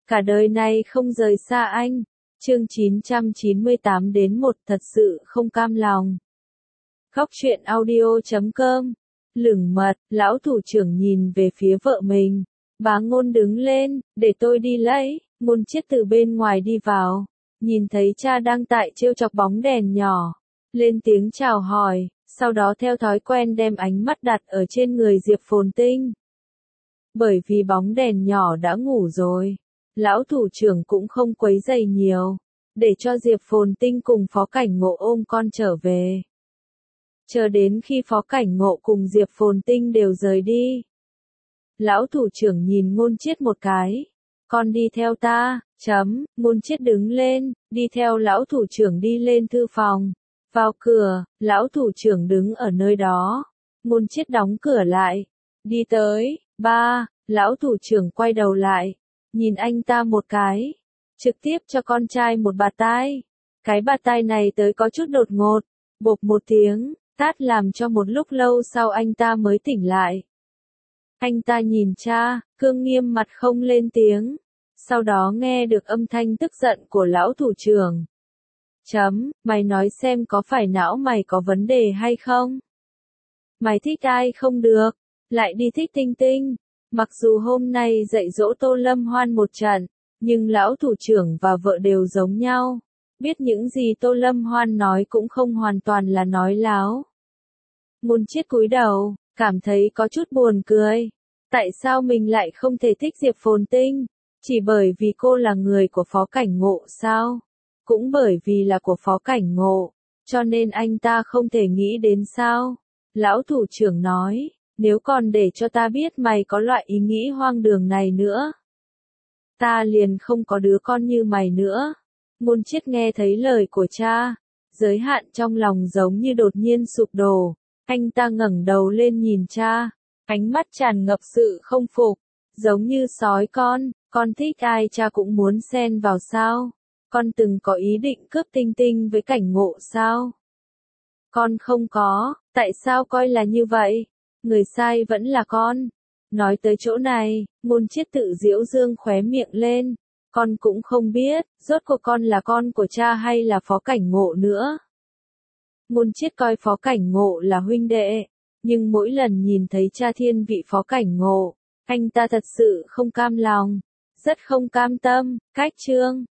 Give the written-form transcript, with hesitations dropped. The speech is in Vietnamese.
cả đời này không rời xa anh. Chương 998 đến 1 thật sự không cam lòng. Khóc chuyện audio.com. Lửng mật, lão thủ trưởng nhìn về phía vợ mình. Bá Ngôn đứng lên, để tôi đi lấy. Ngôn Chiết từ bên ngoài đi vào. Nhìn thấy cha đang tại trêu chọc bóng đèn nhỏ. Lên tiếng chào hỏi, sau đó theo thói quen đem ánh mắt đặt ở trên người Diệp Phồn Tinh. Bởi vì bóng đèn nhỏ đã ngủ rồi, lão thủ trưởng cũng không quấy rầy nhiều, để cho Diệp Phồn Tinh cùng Phó Cảnh Ngộ ôm con trở về. Chờ đến khi Phó Cảnh Ngộ cùng Diệp Phồn Tinh đều rời đi. Lão thủ trưởng nhìn Ngôn Chiết một cái. Con đi theo ta, Ngôn Chiết đứng lên, đi theo lão thủ trưởng đi lên thư phòng. Vào cửa, lão thủ trưởng đứng ở nơi đó. Ngôn Chiết đóng cửa lại. Đi tới, ba, lão thủ trưởng quay đầu lại. Nhìn anh ta một cái. Trực tiếp cho con trai một bạt tai. Cái bạt tai này tới có chút đột ngột. Bộp một tiếng, tát làm cho một lúc lâu sau anh ta mới tỉnh lại. Anh ta nhìn cha, cương nghiêm mặt không lên tiếng. Sau đó nghe được âm thanh tức giận của lão thủ trưởng. Mày nói xem có phải não mày có vấn đề hay không? Mày thích ai không được, lại đi thích Tinh Tinh. Mặc dù hôm nay dạy dỗ Tô Lâm Hoan một trận, nhưng lão thủ trưởng và vợ đều giống nhau. Biết những gì Tô Lâm Hoan nói cũng không hoàn toàn là nói láo. Ngôn Chiết cúi đầu, cảm thấy có chút buồn cười. Tại sao mình lại không thể thích Diệp Phồn Tinh? Chỉ bởi vì cô là người của Phó Cảnh Ngộ sao? Cũng bởi vì là của Phó Cảnh Ngộ, cho nên anh ta không thể nghĩ đến sao? Lão thủ trưởng nói, nếu còn để cho ta biết mày có loại ý nghĩ hoang đường này nữa, ta liền không có đứa con như mày nữa. Ngôn Chiết nghe thấy lời của cha, giới hạn trong lòng giống như đột nhiên sụp đổ. Anh ta ngẩng đầu lên nhìn cha, ánh mắt tràn ngập sự không phục, giống như sói con thích ai cha cũng muốn xen vào sao? Con từng có ý định cướp Tinh Tinh với Cảnh Ngộ sao? Con không có, tại sao coi là như vậy? Người sai vẫn là con. Nói tới chỗ này, Ngôn Chiết tự giễu dương khóe miệng lên. Con cũng không biết, rốt cuộc con là con của cha hay là Phó Cảnh Ngộ nữa. Ngôn Chiết coi Phó Cảnh Ngộ là huynh đệ, nhưng mỗi lần nhìn thấy cha thiên vị Phó Cảnh Ngộ, anh ta thật sự không cam lòng, rất không cam tâm. Cách chương